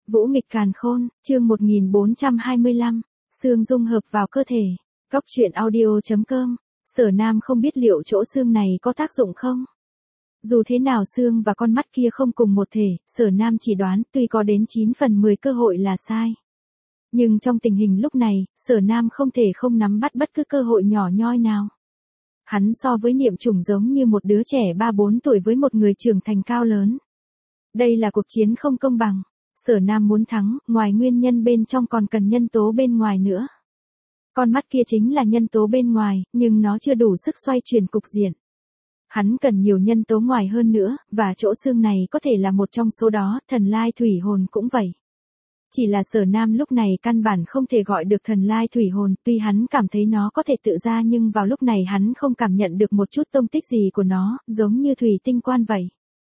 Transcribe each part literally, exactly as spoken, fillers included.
Vũ nghịch càn khôn, chương một nghìn bốn trăm hai mươi lăm, xương dung hợp vào cơ thể. Cóc truyện audio.com, Sở Nam không biết liệu chỗ xương này có tác dụng không? Dù thế nào xương và con mắt kia không cùng một thể, Sở Nam chỉ đoán tuy có đến chín phần mười cơ hội là sai. Nhưng trong tình hình lúc này, Sở Nam không thể không nắm bắt bất cứ cơ hội nhỏ nhoi nào. Hắn so với Niệm Chủng giống như một đứa trẻ ba bốn tuổi với một người trưởng thành cao lớn. Đây là cuộc chiến không công bằng. Sở Nam muốn thắng, ngoài nguyên nhân bên trong còn cần nhân tố bên ngoài nữa. Con mắt kia chính là nhân tố bên ngoài, nhưng nó chưa đủ sức xoay chuyển cục diện. Hắn cần nhiều nhân tố ngoài hơn nữa, và chỗ xương này có thể là một trong số đó, thần lai thủy hồn cũng vậy. Chỉ là Sở Nam lúc này căn bản không thể gọi được thần lai thủy hồn, tuy hắn cảm thấy nó có thể tự ra nhưng vào lúc này hắn không cảm nhận được một chút tông tích gì của nó, giống như thủy tinh quan vậy.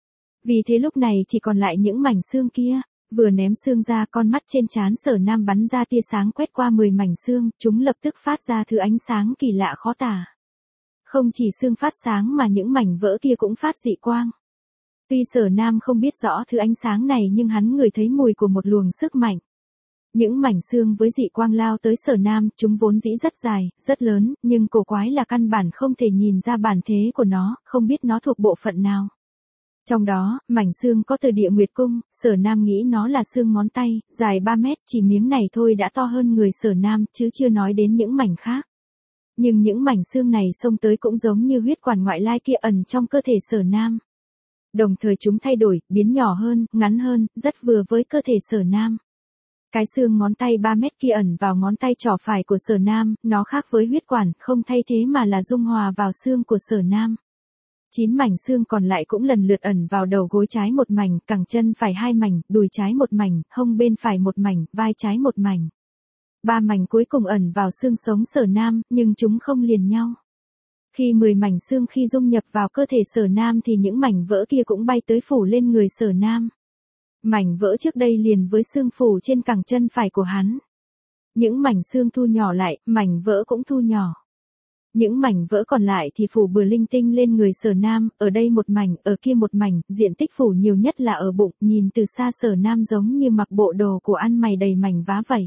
Vì thế lúc này chỉ còn lại những mảnh xương kia. Vừa ném xương ra, con mắt trên trán Sở Nam bắn ra tia sáng quét qua mười mảnh xương, chúng lập tức phát ra thứ ánh sáng kỳ lạ khó tả. Không chỉ xương phát sáng mà những mảnh vỡ kia cũng phát dị quang. Tuy Sở Nam không biết rõ thứ ánh sáng này nhưng hắn ngửi thấy mùi của một luồng sức mạnh. Những mảnh xương với dị quang lao tới Sở Nam, chúng vốn dĩ rất dài, rất lớn, nhưng cổ quái là căn bản không thể nhìn ra bản thế của nó, không biết nó thuộc bộ phận nào. Trong đó, mảnh xương có từ Địa Nguyệt Cung, Sở Nam nghĩ nó là xương ngón tay, dài ba mét, chỉ miếng này thôi đã to hơn người Sở Nam, chứ chưa nói đến những mảnh khác. Nhưng những mảnh xương này xông tới cũng giống như huyết quản ngoại lai kia ẩn trong cơ thể Sở Nam. Đồng thời chúng thay đổi, biến nhỏ hơn, ngắn hơn, rất vừa với cơ thể Sở Nam. Cái xương ngón tay ba mét kia ẩn vào ngón tay trỏ phải của Sở Nam, nó khác với huyết quản, không thay thế mà là dung hòa vào xương của Sở Nam. Chín mảnh xương còn lại cũng lần lượt ẩn vào đầu gối trái một mảnh, cẳng chân phải hai mảnh, đùi trái một mảnh, hông bên phải một mảnh, vai trái một mảnh. Ba mảnh cuối cùng ẩn vào xương sống Sở Nam, nhưng chúng không liền nhau. Khi mười mảnh xương khi dung nhập vào cơ thể Sở Nam thì những mảnh vỡ kia cũng bay tới phủ lên người Sở Nam. Mảnh vỡ trước đây liền với xương phủ trên cẳng chân phải của hắn. Những mảnh xương thu nhỏ lại, mảnh vỡ cũng thu nhỏ. Những mảnh vỡ còn lại thì phủ bừa linh tinh lên người Sở Nam, ở đây một mảnh, ở kia một mảnh, diện tích phủ nhiều nhất là ở bụng, nhìn từ xa Sở Nam giống như mặc bộ đồ của ăn mày đầy mảnh vá vậy.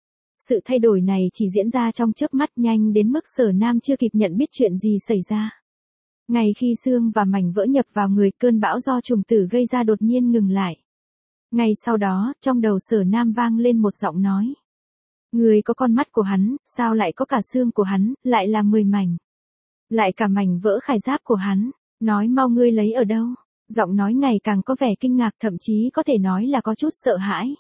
Sự thay đổi này chỉ diễn ra trong chớp mắt, nhanh đến mức Sở Nam chưa kịp nhận biết chuyện gì xảy ra. Ngay khi xương và mảnh vỡ nhập vào người, cơn bão do trùng tử gây ra đột nhiên ngừng lại. Ngay sau đó, trong đầu Sở Nam vang lên một giọng nói. Người có con mắt của hắn, sao lại có cả xương của hắn, lại là mười mảnh. Lại cả mảnh vỡ khải giáp của hắn, nói mau ngươi lấy ở đâu. Giọng nói ngày càng có vẻ kinh ngạc, thậm chí có thể nói là có chút sợ hãi.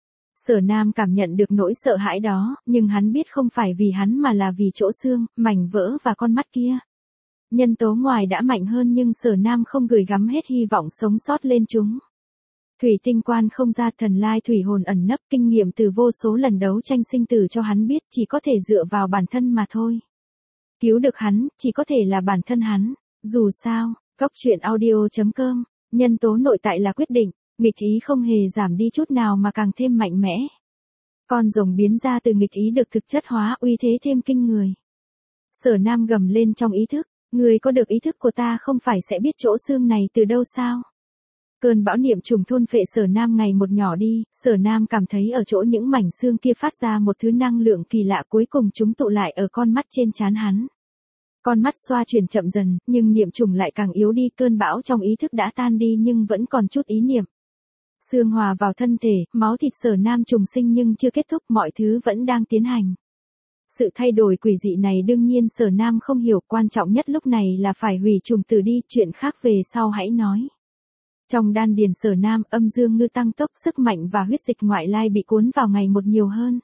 Sở Nam cảm nhận được nỗi sợ hãi đó, nhưng hắn biết không phải vì hắn mà là vì chỗ xương, mảnh vỡ và con mắt kia. Nhân tố ngoài đã mạnh hơn nhưng Sở Nam không gửi gắm hết hy vọng sống sót lên chúng. Thủy tinh quan không ra, thần lai thủy hồn ẩn nấp, kinh nghiệm từ vô số lần đấu tranh sinh tử cho hắn biết chỉ có thể dựa vào bản thân mà thôi. Cứu được hắn, chỉ có thể là bản thân hắn. Dù sao, cóc truyện audio.com, nhân tố nội tại là quyết định, nghịch ý không hề giảm đi chút nào mà càng thêm mạnh mẽ. Con rồng biến ra từ nghịch ý được thực chất hóa, uy thế thêm kinh người. Sở Nam gầm lên trong ý thức, người có được ý thức của ta không phải sẽ biết chỗ xương này từ đâu sao? Cơn bão niệm trùng thôn phệ Sở Nam ngày một nhỏ đi, Sở Nam cảm thấy ở chỗ những mảnh xương kia phát ra một thứ năng lượng kỳ lạ, cuối cùng chúng tụ lại ở con mắt trên trán hắn. Con mắt xoa chuyển chậm dần, nhưng niệm trùng lại càng yếu đi, cơn bão trong ý thức đã tan đi nhưng vẫn còn chút ý niệm. Xương hòa vào thân thể, máu thịt Sở Nam trùng sinh nhưng chưa kết thúc, mọi thứ vẫn đang tiến hành. Sự thay đổi quỷ dị này đương nhiên Sở Nam không hiểu, quan trọng nhất lúc này là phải hủy trùng tử đi, chuyện khác về sau hãy nói. Trong đan điền Sở Nam, âm dương ngư tăng tốc, sức mạnh và huyết dịch ngoại lai bị cuốn vào ngày một nhiều hơn.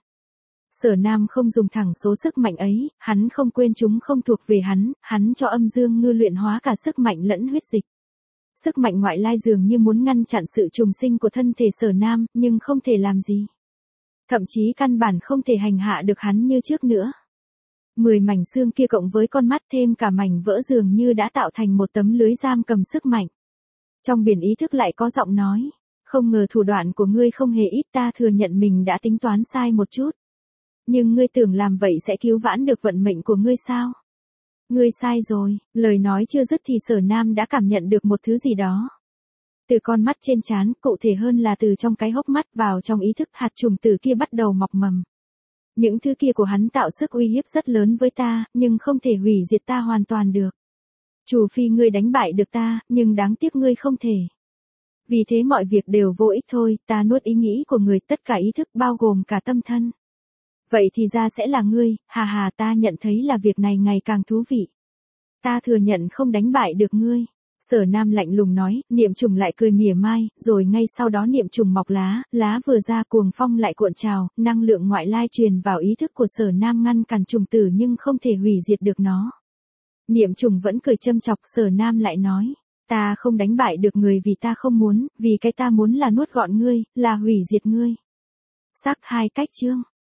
Sở Nam không dùng thẳng số sức mạnh ấy, hắn không quên chúng không thuộc về hắn, hắn cho âm dương ngư luyện hóa cả sức mạnh lẫn huyết dịch. Sức mạnh ngoại lai dường như muốn ngăn chặn sự trùng sinh của thân thể Sở Nam, nhưng không thể làm gì. Thậm chí căn bản không thể hành hạ được hắn như trước nữa. Mười mảnh xương kia cộng với con mắt thêm cả mảnh vỡ dường như đã tạo thành một tấm lưới giam cầm sức mạnh. Trong biển ý thức lại có giọng nói, không ngờ thủ đoạn của ngươi không hề ít, ta thừa nhận mình đã tính toán sai một chút. Nhưng ngươi tưởng làm vậy sẽ cứu vãn được vận mệnh của ngươi sao? Ngươi sai rồi, lời nói chưa dứt thì Sở Nam đã cảm nhận được một thứ gì đó. Từ con mắt trên trán, cụ thể hơn là từ trong cái hốc mắt vào trong ý thức hạt trùng tử kia bắt đầu mọc mầm. Những thứ kia của hắn tạo sức uy hiếp rất lớn với ta, nhưng không thể hủy diệt ta hoàn toàn được. Trừ phi ngươi đánh bại được ta, nhưng đáng tiếc ngươi không thể. Vì thế mọi việc đều vô ích thôi, ta nuốt ý nghĩ của người, tất cả ý thức bao gồm cả tâm thân. Vậy thì ra sẽ là ngươi, hà hà, ta nhận thấy là việc này ngày càng thú vị. Ta thừa nhận không đánh bại được ngươi. Sở Nam lạnh lùng nói, niệm trùng lại cười mỉa mai, rồi ngay sau đó niệm trùng mọc lá, lá vừa ra cuồng phong lại cuộn trào, năng lượng ngoại lai truyền vào ý thức của Sở Nam ngăn cản trùng tử nhưng không thể hủy diệt được nó. Niệm trùng vẫn cười châm chọc, Sở Nam lại nói, ta không đánh bại được người vì ta không muốn, vì cái ta muốn là nuốt gọn ngươi, là hủy diệt ngươi. Sắc hai cách chương.